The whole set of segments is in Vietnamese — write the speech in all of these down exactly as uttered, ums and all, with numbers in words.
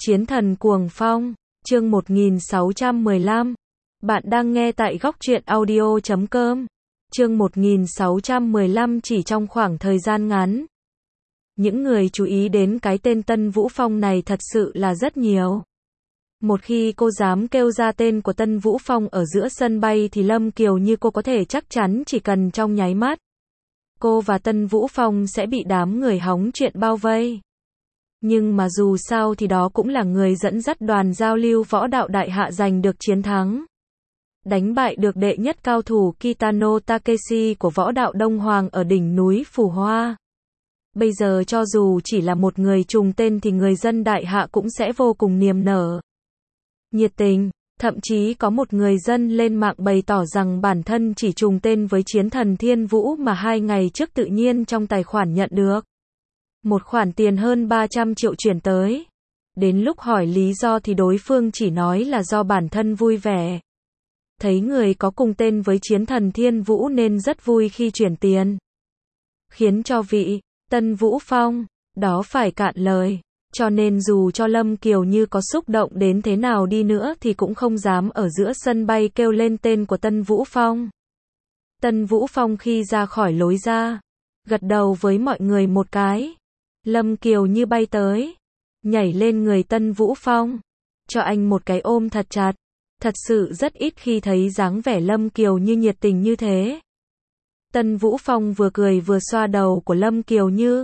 Chiến thần cuồng phong, chương một nghìn sáu trăm mười lăm. Bạn đang nghe tại góc truyện audio chấm com. Chương một nghìn sáu trăm mười lăm. Chỉ trong khoảng thời gian ngắn, những người chú ý đến cái tên Tân Vũ Phong này thật sự là rất nhiều. Một khi cô dám kêu ra tên của Tân Vũ Phong ở giữa sân bay thì Lâm Kiều Như cô có thể chắc chắn chỉ cần trong nháy mắt, cô và Tân Vũ Phong sẽ bị đám người hóng chuyện bao vây. Nhưng mà dù sao thì đó cũng là người dẫn dắt đoàn giao lưu võ đạo đại hạ giành được chiến thắng, đánh bại được đệ nhất cao thủ Kitano Takeshi của võ đạo Đông Hoàng ở đỉnh núi Phù Hoa. Bây giờ cho dù chỉ là một người trùng tên thì người dân đại hạ cũng sẽ vô cùng niềm nở, nhiệt tình. Thậm chí có một người dân lên mạng bày tỏ rằng bản thân chỉ trùng tên với chiến thần Thiên Vũ mà hai ngày trước tự nhiên trong tài khoản nhận được một khoản tiền hơn ba trăm triệu chuyển tới. Đến lúc hỏi lý do thì đối phương chỉ nói là do bản thân vui vẻ, thấy người có cùng tên với chiến thần Thiên Vũ nên rất vui khi chuyển tiền, khiến cho vị Tân Vũ Phong đó phải cạn lời. Cho nên dù cho Lâm Kiều Như có xúc động đến thế nào đi nữa thì cũng không dám ở giữa sân bay kêu lên tên của Tân Vũ Phong. Tân Vũ Phong khi ra khỏi lối ra, gật đầu với mọi người một cái. Lâm Kiều Như bay tới, nhảy lên người Tân Vũ Phong, cho anh một cái ôm thật chặt. Thật sự rất ít khi thấy dáng vẻ Lâm Kiều Như nhiệt tình như thế. Tân Vũ Phong vừa cười vừa xoa đầu của Lâm Kiều Như.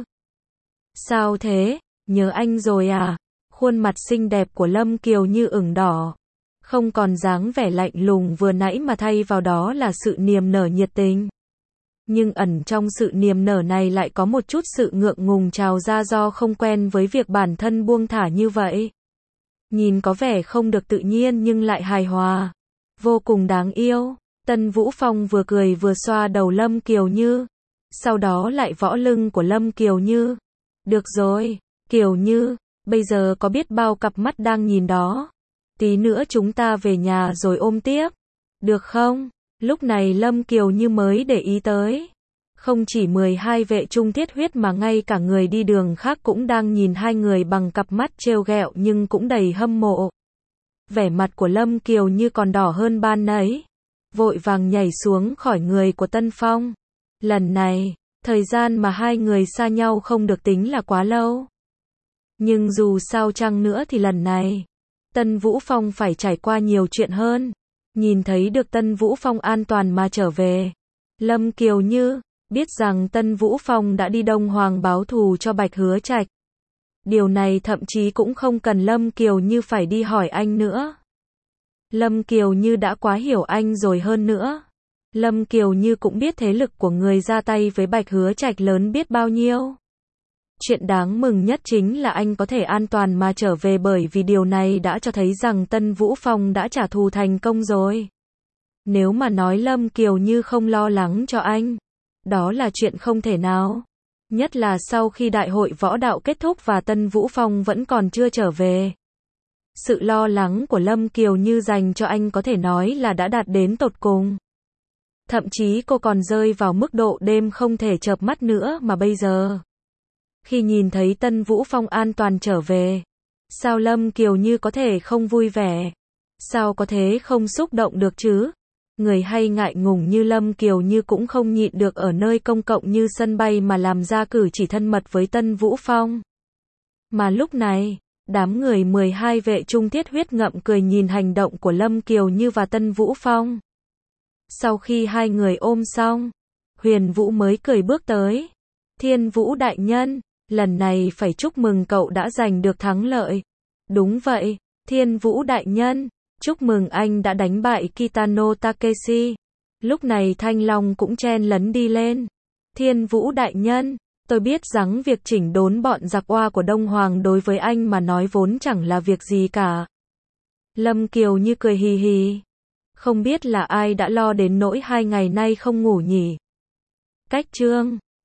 Sao thế? Nhớ anh rồi à? Khuôn mặt xinh đẹp của Lâm Kiều Như ửng đỏ, không còn dáng vẻ lạnh lùng vừa nãy mà thay vào đó là sự niềm nở nhiệt tình. Nhưng ẩn trong sự niềm nở này lại có một chút sự ngượng ngùng trào ra do không quen với việc bản thân buông thả như vậy. Nhìn có vẻ không được tự nhiên nhưng lại hài hòa, vô cùng đáng yêu. Tân Vũ Phong vừa cười vừa xoa đầu Lâm Kiều Như, sau đó lại võ lưng của Lâm Kiều Như. Được rồi, Kiều Như, bây giờ có biết bao cặp mắt đang nhìn đó. Tí nữa chúng ta về nhà rồi ôm tiếp, được không? Lúc này Lâm Kiều Như mới để ý tới, không chỉ mười hai vệ trung thiết huyết mà ngay cả người đi đường khác cũng đang nhìn hai người bằng cặp mắt trêu ghẹo nhưng cũng đầy hâm mộ. Vẻ mặt của Lâm Kiều Như còn đỏ hơn ban nãy, vội vàng nhảy xuống khỏi người của Tân Phong. Lần này, thời gian mà hai người xa nhau không được tính là quá lâu. Nhưng dù sao chăng nữa thì lần này, Tân Vũ Phong phải trải qua nhiều chuyện hơn. Nhìn thấy được Tân Vũ Phong an toàn mà trở về, Lâm Kiều Như biết rằng Tân Vũ Phong đã đi Đông Hoàng báo thù cho Bạch Hứa Trạch. Điều này thậm chí cũng không cần Lâm Kiều Như phải đi hỏi anh nữa. Lâm Kiều Như đã quá hiểu anh rồi, hơn nữa, Lâm Kiều Như cũng biết thế lực của người ra tay với Bạch Hứa Trạch lớn biết bao nhiêu. Chuyện đáng mừng nhất chính là anh có thể an toàn mà trở về, bởi vì điều này đã cho thấy rằng Tân Vũ Phong đã trả thù thành công rồi. Nếu mà nói Lâm Kiều Như không lo lắng cho anh, đó là chuyện không thể nào. Nhất là sau khi đại hội võ đạo kết thúc và Tân Vũ Phong vẫn còn chưa trở về. Sự lo lắng của Lâm Kiều Như dành cho anh có thể nói là đã đạt đến tột cùng. Thậm chí cô còn rơi vào mức độ đêm không thể chợp mắt nữa mà bây giờ, khi nhìn thấy Tân Vũ Phong an toàn trở về, sao Lâm Kiều Như có thể không vui vẻ? Sao có thế không xúc động được chứ? Người hay ngại ngùng như Lâm Kiều Như cũng không nhịn được ở nơi công cộng như sân bay mà làm ra cử chỉ thân mật với Tân Vũ Phong. Mà lúc này, đám người mười hai vệ trung thiết huyết ngậm cười nhìn hành động của Lâm Kiều Như và Tân Vũ Phong. Sau khi hai người ôm xong, Huyền Vũ mới cười bước tới. Thiên Vũ đại nhân, lần này phải chúc mừng cậu đã giành được thắng lợi. Đúng vậy, Thiên Vũ đại nhân, chúc mừng anh đã đánh bại Kitano Takeshi. Lúc này Thanh Long cũng chen lấn đi lên. Thiên Vũ đại nhân, tôi biết rằng việc chỉnh đốn bọn giặc oa của Đông Hoàng đối với anh mà nói vốn chẳng là việc gì cả. Lâm Kiều Như cười hì hì. Không biết là ai đã lo đến nỗi hai ngày nay không ngủ nhỉ? Cách chương